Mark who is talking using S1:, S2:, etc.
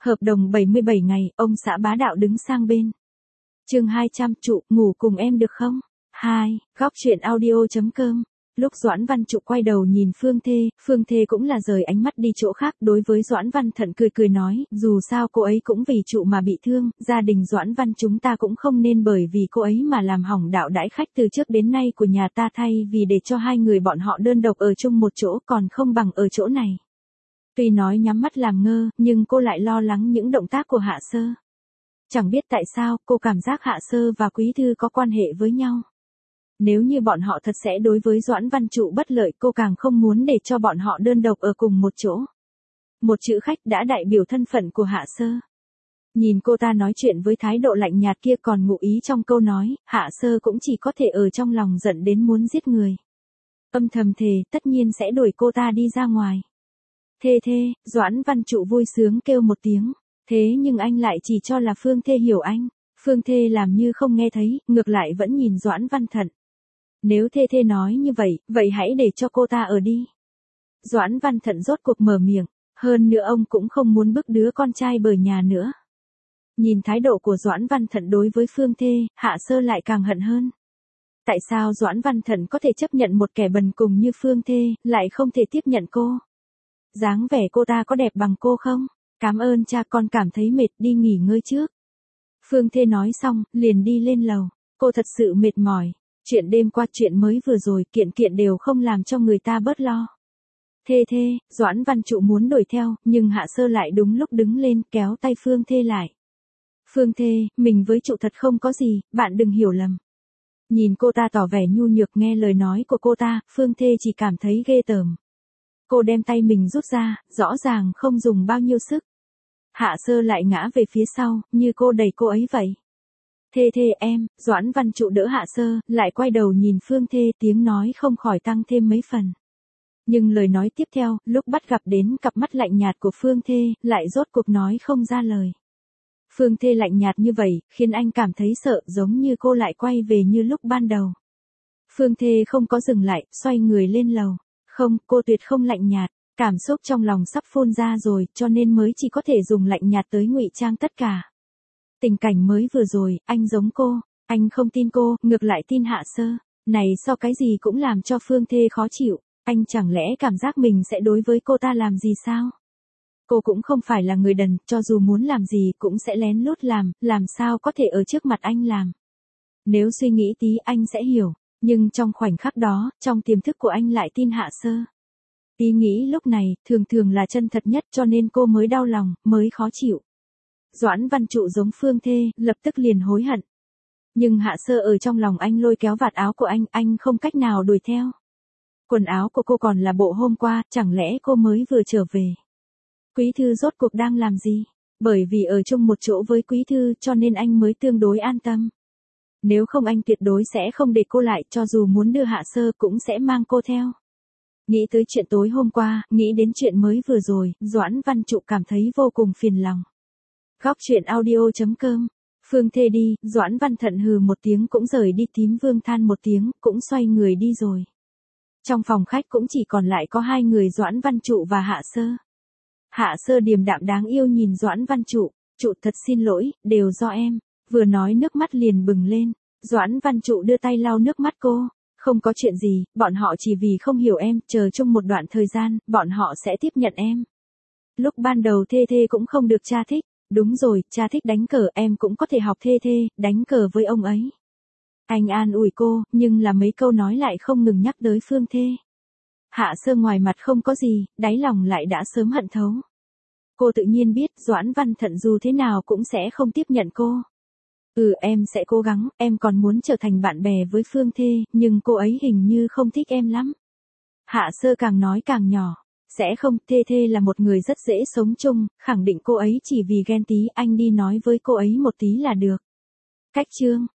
S1: Hợp đồng 77 ngày, ông xã bá đạo đứng sang bên. Chương 200, Trụ, ngủ cùng em được không? 2, góc truyện audio.com. Lúc Doãn Văn Trụ quay đầu nhìn Phương Thê cũng là rời ánh mắt đi chỗ khác. Đối với Doãn Văn Thận cười nói, dù sao cô ấy cũng vì Trụ mà bị thương, gia đình Doãn Văn chúng ta cũng không nên bởi vì cô ấy mà làm hỏng đạo đãi khách từ trước đến nay của nhà ta, thay vì để cho hai người bọn họ đơn độc ở chung một chỗ còn không bằng ở chỗ này. Tuy nói nhắm mắt làm ngơ, nhưng cô lại lo lắng những động tác của Hạ Sơ. Chẳng biết tại sao, cô cảm giác Hạ Sơ và Quý Thư có quan hệ với nhau. Nếu như bọn họ thật sẽ đối với Doãn Văn Trụ bất lợi, cô càng không muốn để cho bọn họ đơn độc ở cùng một chỗ. Một chữ khách đã đại biểu thân phận của Hạ Sơ. Nhìn cô ta nói chuyện với thái độ lạnh nhạt kia, còn ngụ ý trong câu nói, Hạ Sơ cũng chỉ có thể ở trong lòng giận đến muốn giết người. Âm thầm thề, tất nhiên sẽ đuổi cô ta đi ra ngoài. Thê, Doãn Văn Trụ vui sướng kêu một tiếng. Thế nhưng anh lại chỉ cho là Phương Thê hiểu anh. Phương Thê làm như không nghe thấy, ngược lại vẫn nhìn Doãn Văn Thận. Nếu Thê nói như vậy hãy để cho cô ta ở đi. Doãn Văn Thận rốt cuộc mở miệng. Hơn nữa ông cũng không muốn bức đứa con trai bời nhà nữa. Nhìn thái độ của Doãn Văn Thận đối với Phương Thê, Hạ Sơ lại càng hận hơn. Tại sao Doãn Văn Thận có thể chấp nhận một kẻ bần cùng như Phương Thê, lại không thể tiếp nhận cô? Dáng vẻ cô ta có đẹp bằng cô không? Cảm ơn cha, con cảm thấy mệt, đi nghỉ ngơi trước. Phương Thê nói xong, liền đi lên lầu. Cô thật sự mệt mỏi. Chuyện đêm qua, chuyện mới vừa rồi, kiện đều không làm cho người ta bớt lo. Thê, Doãn Văn Trụ muốn đuổi theo, nhưng Hạ Sơ lại đúng lúc đứng lên kéo tay Phương Thê lại. Phương Thê, mình với Trụ thật không có gì, bạn đừng hiểu lầm. Nhìn cô ta tỏ vẻ nhu nhược, nghe lời nói của cô ta, Phương Thê chỉ cảm thấy ghê tởm. Cô đem tay mình rút ra, rõ ràng không dùng bao nhiêu sức. Hạ Sơ lại ngã về phía sau, như cô đẩy cô ấy vậy. Thê em, Doãn Văn Trụ đỡ Hạ Sơ, lại quay đầu nhìn Phương Thê, tiếng nói không khỏi tăng thêm mấy phần. Nhưng lời nói tiếp theo, lúc bắt gặp đến cặp mắt lạnh nhạt của Phương Thê, lại rốt cuộc nói không ra lời. Phương Thê lạnh nhạt như vậy, khiến anh cảm thấy sợ, giống như cô lại quay về như lúc ban đầu. Phương Thê không có dừng lại, xoay người lên lầu. Không, cô tuyệt không lạnh nhạt, cảm xúc trong lòng sắp phun ra rồi, cho nên mới chỉ có thể dùng lạnh nhạt tới ngụy trang tất cả. Tình cảnh mới vừa rồi, anh giống cô, anh không tin cô, ngược lại tin Hạ Sơ. Này sao cái gì cũng làm cho Phương Thê khó chịu, anh chẳng lẽ cảm giác mình sẽ đối với cô ta làm gì sao? Cô cũng không phải là người đần, cho dù muốn làm gì cũng sẽ lén lút làm sao có thể ở trước mặt anh làm. Nếu suy nghĩ tí anh sẽ hiểu. Nhưng trong khoảnh khắc đó, trong tiềm thức của anh lại tin Hạ Sơ. Ý nghĩ lúc này, thường là chân thật nhất, cho nên cô mới đau lòng, mới khó chịu. Doãn Văn Trụ giống Phương Thê, lập tức liền hối hận. Nhưng Hạ Sơ ở trong lòng anh lôi kéo vạt áo của anh không cách nào đuổi theo. Quần áo của cô còn là bộ hôm qua, chẳng lẽ cô mới vừa trở về? Quý Thư rốt cuộc đang làm gì? Bởi vì ở chung một chỗ với Quý Thư cho nên anh mới tương đối an tâm. Nếu không anh tuyệt đối sẽ không để cô lại, cho dù muốn đưa Hạ Sơ cũng sẽ mang cô theo. Nghĩ tới chuyện tối hôm qua, nghĩ đến chuyện mới vừa rồi, Doãn Văn Trụ cảm thấy vô cùng phiền lòng. Góc truyện audio.com. Phương Thê đi, Doãn Văn Thận hừ một tiếng cũng rời đi, Tím Vương than một tiếng, cũng xoay người đi rồi. Trong phòng khách cũng chỉ còn lại có hai người, Doãn Văn Trụ và Hạ Sơ. Hạ Sơ điềm đạm đáng yêu nhìn Doãn Văn Trụ, Trụ thật xin lỗi, đều do em. Vừa nói nước mắt liền bừng lên. Doãn Văn Trụ đưa tay lau nước mắt cô. Không có chuyện gì, bọn họ chỉ vì không hiểu em, chờ chung một đoạn thời gian, bọn họ sẽ tiếp nhận em. Lúc ban đầu Thê cũng không được cha thích. Đúng rồi, cha thích đánh cờ, em cũng có thể học Thê, đánh cờ với ông ấy. Anh an ủi cô, nhưng là mấy câu nói lại không ngừng nhắc tới Phương Thê. Hạ Sơ ngoài mặt không có gì, đáy lòng lại đã sớm hận thấu. Cô tự nhiên biết Doãn Văn Thận dù thế nào cũng sẽ không tiếp nhận cô. Em sẽ cố gắng, em còn muốn trở thành bạn bè với Phương Thê, nhưng cô ấy hình như không thích em lắm. Hạ Sơ càng nói càng nhỏ. Sẽ không, Thê là một người rất dễ sống chung, khẳng định cô ấy chỉ vì ghen tí, anh đi nói với cô ấy một tí là được. Cách chương.